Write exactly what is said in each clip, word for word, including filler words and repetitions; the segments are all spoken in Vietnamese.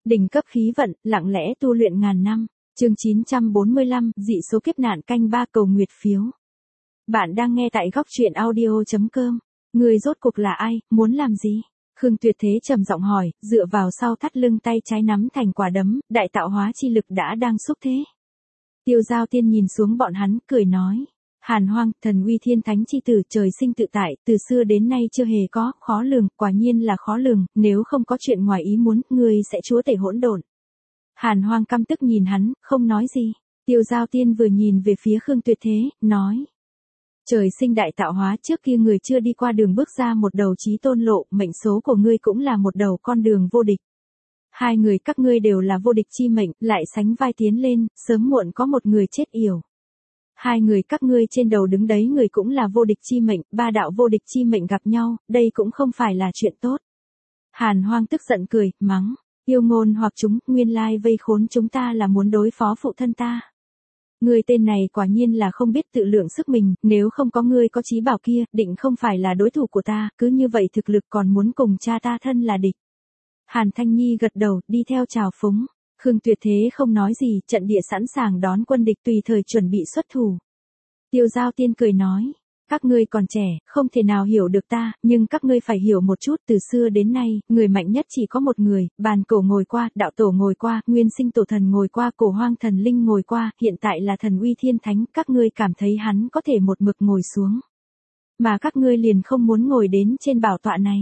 Đỉnh cấp khí vận, lặng lẽ tu luyện ngàn năm. Chương chín trăm bốn mươi lăm, dị số kiếp nạn canh ba cầu nguyệt phiếu. Bạn đang nghe tại góc truyện audio chấm com. Người rốt cuộc là ai, muốn làm gì? Khương Tuyệt Thế trầm giọng hỏi, dựa vào sau thắt lưng tay trái nắm thành quả đấm, đại tạo hóa chi lực đã đang xúc thế. Tiêu Giao Tiên nhìn xuống bọn hắn, cười nói. Hàn Hoang, thần uy thiên thánh chi tử, trời sinh tự tại, từ xưa đến nay chưa hề có, khó lường, quả nhiên là khó lường, nếu không có chuyện ngoài ý muốn, ngươi sẽ chúa tể hỗn độn. Hàn Hoang căm tức nhìn hắn, không nói gì. Tiêu Giao Tiên vừa nhìn về phía Khương Tuyệt Thế, nói. Trời sinh đại tạo hóa, trước kia người chưa đi qua đường bước ra một đầu chí tôn lộ, mệnh số của ngươi cũng là một đầu con đường vô địch. Hai người các ngươi đều là vô địch chi mệnh, lại sánh vai tiến lên, sớm muộn có một người chết yểu. Hai người các ngươi trên đầu đứng đấy người cũng là vô địch chi mệnh, ba đạo vô địch chi mệnh gặp nhau, đây cũng không phải là chuyện tốt. Hàn Hoang tức giận cười, mắng, yêu ngôn hoặc chúng, nguyên lai vây khốn chúng ta là muốn đối phó phụ thân ta. Ngươi tên này quả nhiên là không biết tự lượng sức mình, nếu không có ngươi có chí bảo kia, định không phải là đối thủ của ta, cứ như vậy thực lực còn muốn cùng cha ta thân là địch. Hàn Thanh Nhi gật đầu, đi theo chào phúng. Khương Tuyệt Thế không nói gì, trận địa sẵn sàng đón quân địch tùy thời chuẩn bị xuất thủ. Tiêu Giao Tiên cười nói, các ngươi còn trẻ, không thể nào hiểu được ta, nhưng các ngươi phải hiểu một chút, từ xưa đến nay, người mạnh nhất chỉ có một người, bàn cổ ngồi qua, đạo tổ ngồi qua, nguyên sinh tổ thần ngồi qua, cổ hoang thần linh ngồi qua, hiện tại là thần uy thiên thánh, các ngươi cảm thấy hắn có thể một mực ngồi xuống. Mà các ngươi liền không muốn ngồi đến trên bảo tọa này.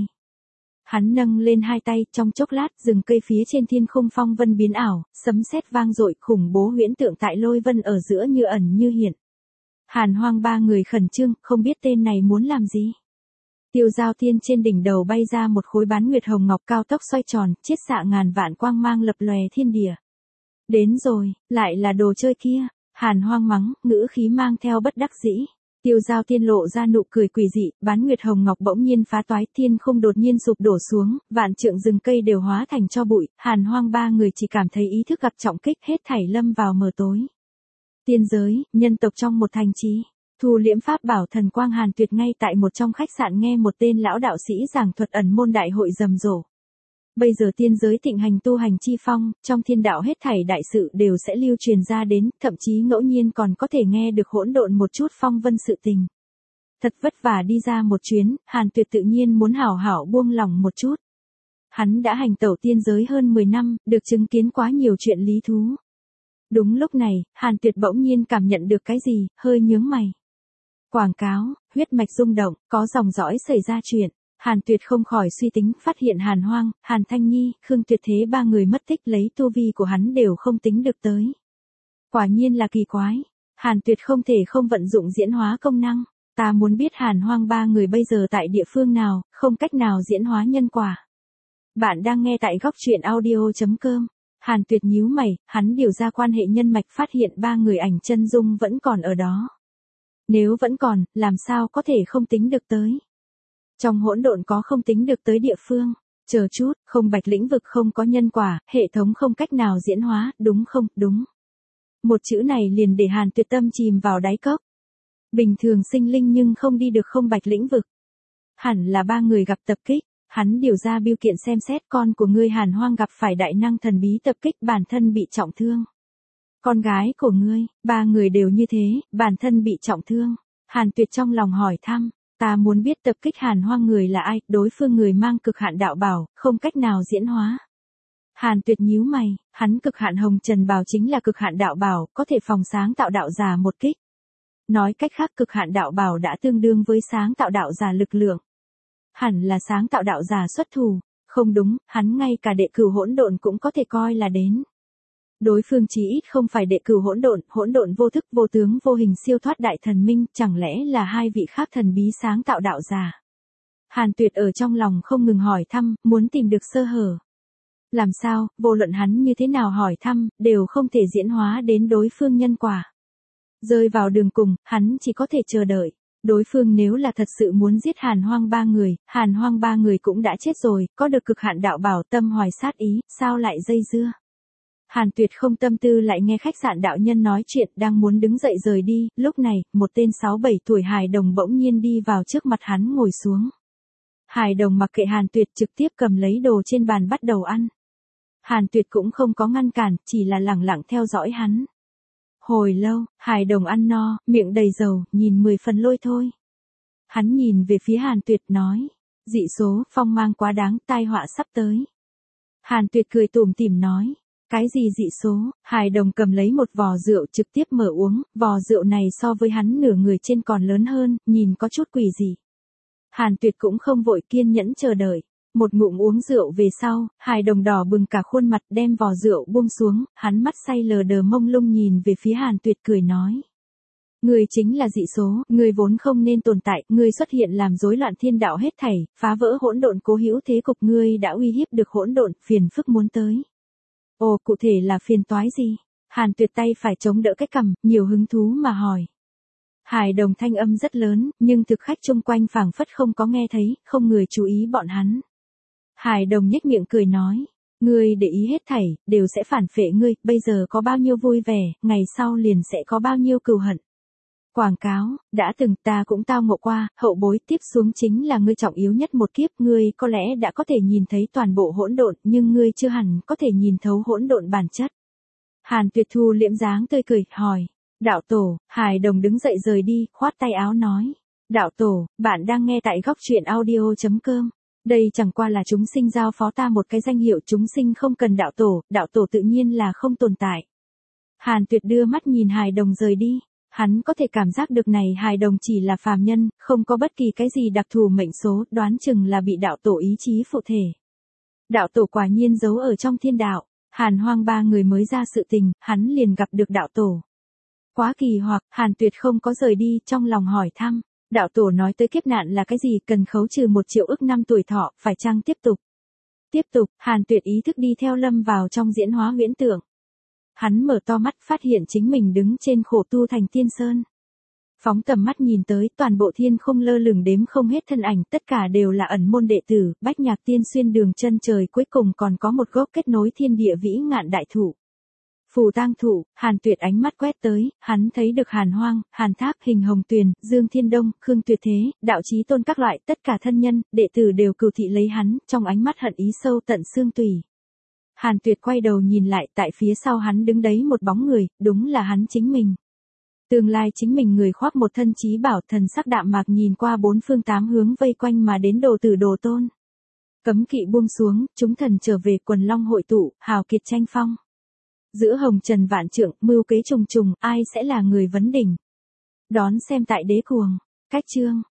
Hắn nâng lên hai tay, trong chốc lát, rừng cây phía trên thiên khung phong vân biến ảo, sấm sét vang dội, khủng bố huyễn tượng tại lôi vân ở giữa như ẩn như hiện. Hàn Hoang ba người khẩn trương, không biết tên này muốn làm gì. Tiêu Giao Tiên trên đỉnh đầu bay ra một khối bán nguyệt hồng ngọc cao tốc xoay tròn, chiết xạ ngàn vạn quang mang lập lòe thiên địa. Đến rồi, lại là đồ chơi kia. Hàn Hoang mắng, ngữ khí mang theo bất đắc dĩ. Tiêu Giao Tiên lộ ra nụ cười quỷ dị, bán nguyệt hồng ngọc bỗng nhiên phá toái, thiên không đột nhiên sụp đổ xuống, vạn trượng rừng cây đều hóa thành tro bụi, Hàn Hoang ba người chỉ cảm thấy ý thức gặp trọng kích, hết thảy lâm vào mờ tối. Tiên giới, nhân tộc trong một thành trì, thu liễm pháp bảo thần quang Hàn Tuyệt ngay tại một trong khách sạn nghe một tên lão đạo sĩ giảng thuật ẩn môn đại hội rầm rộ. Bây giờ tiên giới thịnh hành tu hành chi phong, trong thiên đạo hết thảy đại sự đều sẽ lưu truyền ra đến, thậm chí ngẫu nhiên còn có thể nghe được hỗn độn một chút phong vân sự tình. Thật vất vả đi ra một chuyến, Hàn Tuyệt tự nhiên muốn hảo hảo buông lòng một chút. Hắn đã hành tẩu tiên giới hơn mười năm, được chứng kiến quá nhiều chuyện lý thú. Đúng lúc này, Hàn Tuyệt bỗng nhiên cảm nhận được cái gì, hơi nhướng mày. Quảng cáo, huyết mạch rung động, có dòng dõi xảy ra chuyện. Hàn Tuyệt không khỏi suy tính, phát hiện Hàn Hoang, Hàn Thanh Nhi, Khương Tuyệt Thế ba người mất tích lấy tu vi của hắn đều không tính được tới. Quả nhiên là kỳ quái. Hàn Tuyệt không thể không vận dụng diễn hóa công năng. Ta muốn biết Hàn Hoang ba người bây giờ tại địa phương nào, không cách nào diễn hóa nhân quả. Bạn đang nghe tại góc truyện audio chấm com. Hàn Tuyệt nhíu mày, hắn điều ra quan hệ nhân mạch phát hiện ba người ảnh chân dung vẫn còn ở đó. Nếu vẫn còn, làm sao có thể không tính được tới. Trong hỗn độn có không tính được tới địa phương. Chờ chút, không bạch lĩnh vực không có nhân quả, hệ thống không cách nào diễn hóa, đúng không, đúng. Một chữ này liền để Hàn Tuyệt tâm chìm vào đáy cốc. Bình thường sinh linh nhưng không đi được không bạch lĩnh vực. Hẳn là ba người gặp tập kích. Hắn điều ra biêu kiện xem xét con của ngươi Hàn Hoang gặp phải đại năng thần bí tập kích bản thân bị trọng thương. Con gái của ngươi, ba người đều như thế, bản thân bị trọng thương. Hàn Tuyệt trong lòng hỏi thăm, ta muốn biết tập kích Hàn Hoang người là ai, đối phương người mang cực hạn đạo bảo, không cách nào diễn hóa. Hàn Tuyệt nhíu mày, hắn cực hạn hồng trần bào chính là cực hạn đạo bảo, có thể phòng sáng tạo đạo giả một kích. Nói cách khác cực hạn đạo bảo đã tương đương với sáng tạo đạo giả lực lượng. Hẳn là sáng tạo đạo giả xuất thủ, không đúng, hắn ngay cả đệ cửu hỗn độn cũng có thể coi là đến. Đối phương chí ít không phải đệ cửu hỗn độn, hỗn độn vô thức vô tướng vô hình siêu thoát đại thần minh, chẳng lẽ là hai vị khác thần bí sáng tạo đạo giả. Hàn Tuyệt ở trong lòng không ngừng hỏi thăm, muốn tìm được sơ hở. Làm sao, vô luận hắn như thế nào hỏi thăm, đều không thể diễn hóa đến đối phương nhân quả. Rơi vào đường cùng, hắn chỉ có thể chờ đợi. Đối phương nếu là thật sự muốn giết Hàn Hoang ba người, Hàn Hoang ba người cũng đã chết rồi, có được cực hạn đạo bảo tâm hoài sát ý, sao lại dây dưa. Hàn Tuyệt không tâm tư lại nghe khách sạn đạo nhân nói chuyện, đang muốn đứng dậy rời đi, lúc này, một tên sáu bảy tuổi hài đồng bỗng nhiên đi vào trước mặt hắn ngồi xuống. Hài đồng mặc kệ Hàn Tuyệt trực tiếp cầm lấy đồ trên bàn bắt đầu ăn. Hàn Tuyệt cũng không có ngăn cản, chỉ là lẳng lặng theo dõi hắn. Hồi lâu, Hài Đồng ăn no, miệng đầy dầu, nhìn mười phần lôi thôi. Hắn nhìn về phía Hàn Tuyệt nói, dị số, phong mang quá đáng, tai họa sắp tới. Hàn Tuyệt cười tủm tỉm nói, cái gì dị số? Hài Đồng cầm lấy một vò rượu trực tiếp mở uống, vò rượu này so với hắn nửa người trên còn lớn hơn, nhìn có chút quỷ dị. Hàn Tuyệt cũng không vội, kiên nhẫn chờ đợi. Một ngụm uống rượu về sau, Hài Đồng đỏ bừng cả khuôn mặt, đem vò rượu buông xuống, hắn mắt say lờ đờ mông lung nhìn về phía Hàn Tuyệt cười nói. Ngươi chính là dị số, ngươi vốn không nên tồn tại, ngươi xuất hiện làm rối loạn thiên đạo hết thảy, phá vỡ hỗn độn cố hữu thế cục, ngươi đã uy hiếp được hỗn độn, phiền phức muốn tới. Ồ, cụ thể là phiền toái gì? Hàn Tuyệt tay phải chống đỡ cái cằm, nhiều hứng thú mà hỏi. Hài Đồng thanh âm rất lớn, nhưng thực khách chung quanh phảng phất không có nghe thấy, không người chú ý bọn hắn. Hài Đồng nhếch miệng cười nói, ngươi để ý hết thảy, đều sẽ phản phệ ngươi, bây giờ có bao nhiêu vui vẻ, ngày sau liền sẽ có bao nhiêu cừu hận. Quảng cáo, đã từng ta cũng tao ngộ qua, hậu bối tiếp xuống chính là ngươi trọng yếu nhất một kiếp, ngươi có lẽ đã có thể nhìn thấy toàn bộ hỗn độn, nhưng ngươi chưa hẳn có thể nhìn thấu hỗn độn bản chất. Hàn Tuyệt thu liễm dáng tươi cười, hỏi, đạo tổ, Hài Đồng đứng dậy rời đi, khoát tay áo nói, đạo tổ, bạn đang nghe tại góc truyện audio chấm com. Đây chẳng qua là chúng sinh giao phó ta một cái danh hiệu, chúng sinh không cần đạo tổ, đạo tổ tự nhiên là không tồn tại. Hàn Tuyệt đưa mắt nhìn Hài Đồng rời đi. Hắn có thể cảm giác được này Hài Đồng chỉ là phàm nhân, không có bất kỳ cái gì đặc thù mệnh số, đoán chừng là bị đạo tổ ý chí phụ thể. Đạo tổ quả nhiên giấu ở trong thiên đạo, Hàn Hoang ba người mới ra sự tình, hắn liền gặp được đạo tổ. Quá kỳ hoặc, Hàn Tuyệt không có rời đi, trong lòng hỏi thăm, đạo tổ nói tới kiếp nạn là cái gì, cần khấu trừ một triệu ức năm tuổi thọ, phải chăng tiếp tục? Tiếp tục, Hàn Tuyệt ý thức đi theo lâm vào trong diễn hóa huyễn tưởng. Hắn mở to mắt phát hiện chính mình đứng trên khổ tu thành tiên sơn. Phóng tầm mắt nhìn tới, toàn bộ thiên không lơ lửng đếm không hết thân ảnh, tất cả đều là ẩn môn đệ tử, bách nhạc tiên xuyên đường chân trời, cuối cùng còn có một gốc kết nối thiên địa vĩ ngạn đại thụ. Phù tang thụ, Hàn Tuyệt ánh mắt quét tới, hắn thấy được Hàn Hoang, Hàn Tháp, Hình Hồng Tuyền, Dương Thiên Đông, Khương Tuyệt Thế, Đạo Chí Tôn các loại, tất cả thân nhân, đệ tử đều cừu thị lấy hắn, trong ánh mắt hận ý sâu tận xương tủy. Hàn Tuyệt quay đầu nhìn lại, tại phía sau hắn đứng đấy một bóng người, đúng là hắn chính mình. Tương lai chính mình người khoác một thân chí bảo, thần sắc đạm mạc nhìn qua bốn phương tám hướng vây quanh mà đến đồ tử đồ tôn. Cấm kỵ buông xuống, chúng thần trở về, quần long hội tụ, hào kiệt tranh phong. Giữa hồng trần vạn trượng, mưu kế trùng trùng, ai sẽ là người vấn đỉnh? Đón xem tại Đế Cuồng. Cách chương